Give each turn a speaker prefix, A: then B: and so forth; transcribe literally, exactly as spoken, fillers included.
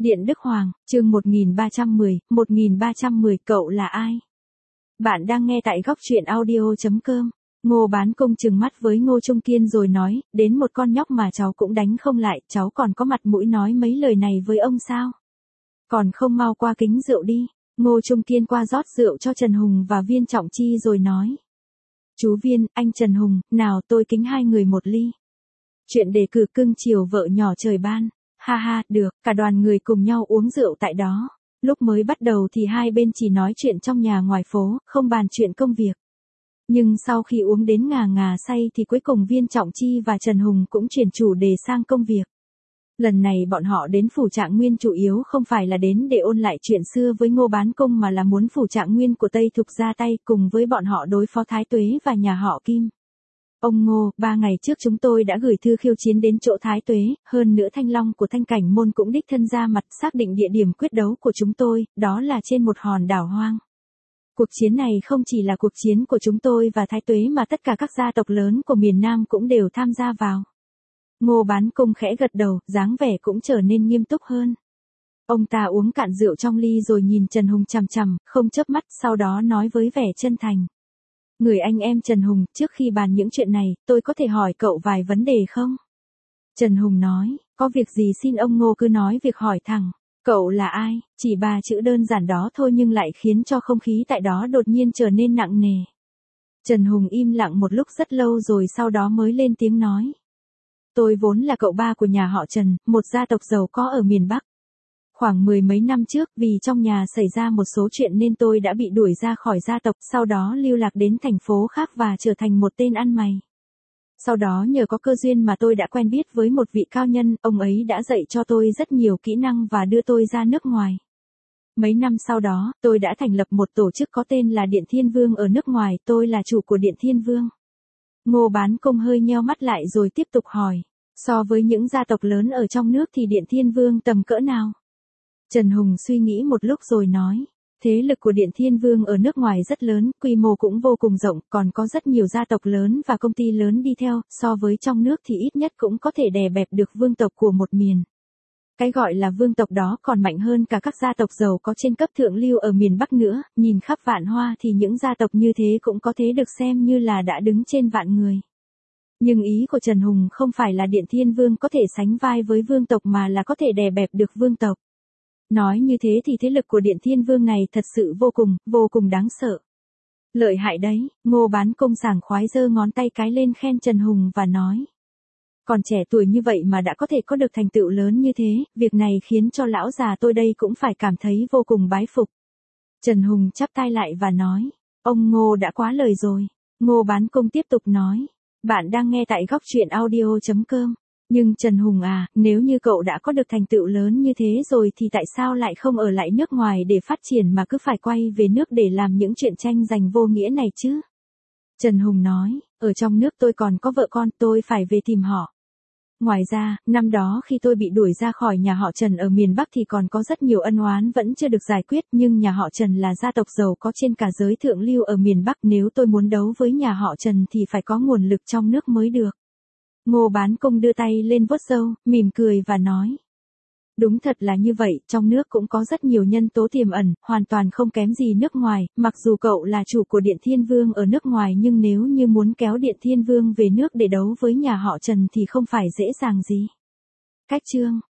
A: Điện Đức Hoàng, chương một nghìn ba trăm mười, một nghìn ba trăm mười, cậu là ai? Bạn đang nghe tại góc truyện audio chấm com. Ngô Bán Công trừng mắt với Ngô Trung Kiên rồi nói, đến một con nhóc mà cháu cũng đánh không lại, cháu còn có mặt mũi nói mấy lời này với ông sao? Còn không mau qua kính rượu đi. Ngô Trung Kiên qua rót rượu cho Trần Hùng và Viên Trọng Chi rồi nói. Chú Viên, anh Trần Hùng, nào tôi kính hai người một ly. Chuyện đề cử cưng chiều vợ nhỏ trời ban. Ha ha, được, cả đoàn người cùng nhau uống rượu tại đó. Lúc mới bắt đầu thì hai bên chỉ nói chuyện trong nhà ngoài phố, không bàn chuyện công việc. Nhưng sau khi uống đến ngà ngà say thì cuối cùng Viên Trọng Chi và Trần Hùng cũng chuyển chủ đề sang công việc. Lần này bọn họ đến Phủ Trạng Nguyên chủ yếu không phải là đến để ôn lại chuyện xưa với Ngô Bán Công mà là muốn Phủ Trạng Nguyên của Tây Thục ra tay cùng với bọn họ đối phó Thái Tuế và nhà họ Kim. Ông Ngô, ba ngày trước chúng tôi đã gửi thư khiêu chiến đến chỗ Thái Tuế, hơn nữa Thanh Long của Thanh Cảnh Môn cũng đích thân ra mặt xác định địa điểm quyết đấu của chúng tôi, đó là trên một hòn đảo hoang. Cuộc chiến này không chỉ là cuộc chiến của chúng tôi và Thái Tuế mà tất cả các gia tộc lớn của miền Nam cũng đều tham gia vào. Ngô Bán Công khẽ gật đầu, dáng vẻ cũng trở nên nghiêm túc hơn. Ông ta uống cạn rượu trong ly rồi nhìn Trần Hùng chằm chằm, không chớp mắt, sau đó nói với vẻ chân thành. Người anh em Trần Hùng, trước khi bàn những chuyện này, tôi có thể hỏi cậu vài vấn đề không? Trần Hùng nói, có việc gì xin ông Ngô cứ nói việc hỏi thẳng. Cậu là ai? Chỉ ba chữ đơn giản đó thôi nhưng lại khiến cho không khí tại đó đột nhiên trở nên nặng nề. Trần Hùng im lặng một lúc rất lâu rồi sau đó mới lên tiếng nói. Tôi vốn là cậu ba của nhà họ Trần, một gia tộc giàu có ở miền Bắc. Khoảng mười mấy năm trước vì trong nhà xảy ra một số chuyện nên tôi đã bị đuổi ra khỏi gia tộc, sau đó lưu lạc đến thành phố khác và trở thành một tên ăn mày. Sau đó nhờ có cơ duyên mà tôi đã quen biết với một vị cao nhân, ông ấy đã dạy cho tôi rất nhiều kỹ năng và đưa tôi ra nước ngoài. Mấy năm sau đó, tôi đã thành lập một tổ chức có tên là Điện Thiên Vương ở nước ngoài, tôi là chủ của Điện Thiên Vương. Ngô Bán Công hơi nheo mắt lại rồi tiếp tục hỏi, so với những gia tộc lớn ở trong nước thì Điện Thiên Vương tầm cỡ nào? Trần Hùng suy nghĩ một lúc rồi nói, thế lực của Điện Thiên Vương ở nước ngoài rất lớn, quy mô cũng vô cùng rộng, còn có rất nhiều gia tộc lớn và công ty lớn đi theo, so với trong nước thì ít nhất cũng có thể đè bẹp được vương tộc của một miền. Cái gọi là vương tộc đó còn mạnh hơn cả các gia tộc giàu có trên cấp thượng lưu ở miền Bắc nữa, nhìn khắp vạn hoa thì những gia tộc như thế cũng có thể được xem như là đã đứng trên vạn người. Nhưng ý của Trần Hùng không phải là Điện Thiên Vương có thể sánh vai với vương tộc mà là có thể đè bẹp được vương tộc. Nói như thế thì thế lực của Điện Thiên Vương này thật sự vô cùng, vô cùng đáng sợ. Lợi hại đấy, Ngô Bán Công sảng khoái giơ ngón tay cái lên khen Trần Hùng và nói. Còn trẻ tuổi như vậy mà đã có thể có được thành tựu lớn như thế, việc này khiến cho lão già tôi đây cũng phải cảm thấy vô cùng bái phục. Trần Hùng chắp tay lại và nói, ông Ngô đã quá lời rồi. Ngô Bán Công tiếp tục nói, bạn đang nghe tại góc truyện audio chấm com. Nhưng Trần Hùng à, nếu như cậu đã có được thành tựu lớn như thế rồi thì tại sao lại không ở lại nước ngoài để phát triển mà cứ phải quay về nước để làm những chuyện tranh giành vô nghĩa này chứ? Trần Hùng nói, ở trong nước tôi còn có vợ con, tôi phải về tìm họ. Ngoài ra, năm đó khi tôi bị đuổi ra khỏi nhà họ Trần ở miền Bắc thì còn có rất nhiều ân oán vẫn chưa được giải quyết, nhưng nhà họ Trần là gia tộc giàu có trên cả giới thượng lưu ở miền Bắc, nếu tôi muốn đấu với nhà họ Trần thì phải có nguồn lực trong nước mới được. Ngô Bán Công đưa tay lên vuốt râu, mỉm cười và nói. Đúng thật là như vậy, trong nước cũng có rất nhiều nhân tố tiềm ẩn, hoàn toàn không kém gì nước ngoài, mặc dù cậu là chủ của Điện Thiên Vương ở nước ngoài nhưng nếu như muốn kéo Điện Thiên Vương về nước để đấu với nhà họ Trần thì không phải dễ dàng gì. Cách chương